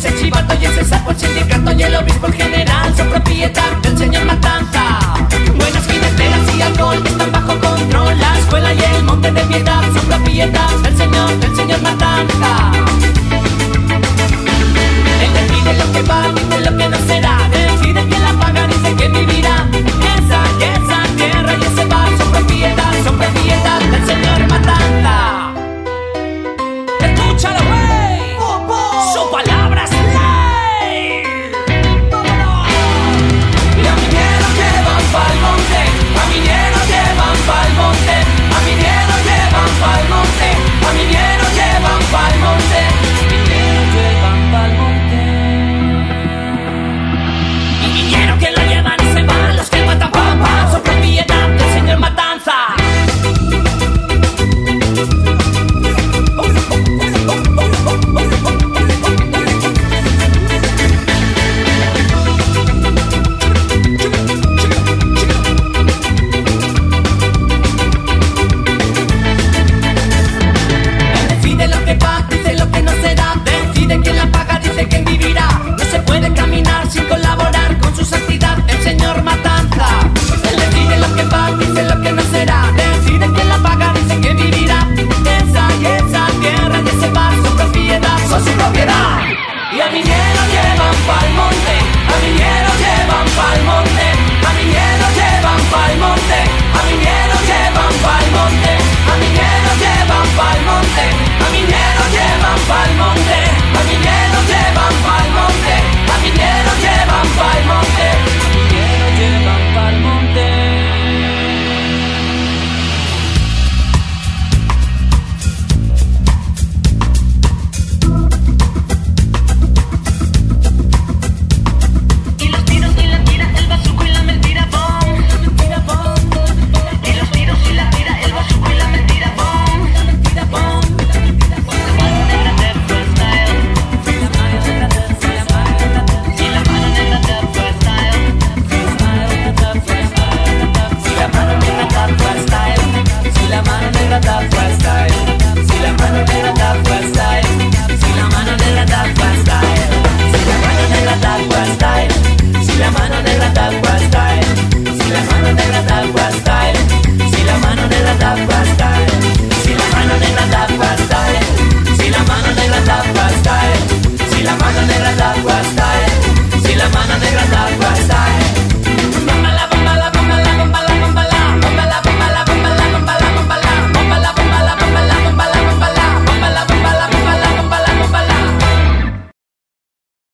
ese chivato y ese sapo, el sindicato y el obispo, el general son propiedad del señor Matanza. Buenas jineteras y alcohol están bajo control. La escuela y el monte de piedad son propiedad del señor Matanza. Él decide lo que va, dice lo que no será, decide quién la paga, dice quién vivirá. Esa tierra y ese bar son propiedad del señor Matanza. Escúchalo, güey, su palabra es ley. ¡Vámonos! Y a mineros llevan pa'l monte, a mineros llevan pa'l monte, a mineros llevan pa'l monte, a mineros llevan pa'l monte, mineros llevan pa'l monte. Y mineros que lo llevan y se van, los que matan pam, son propiedad del señor Matanza. Y a mineros llevan pa'l monte, a mineros llevan pa'l monte, a mineros llevan pa'l monte, a mineros llevan pa'l monte, a mineros llevan pa'l monte, a mineros llevan pa'l monte, a mineros llevan pa'l monte, a mineros llevan pa'l monte, a mineros llevan pa'l monte. Si la mano negra da style,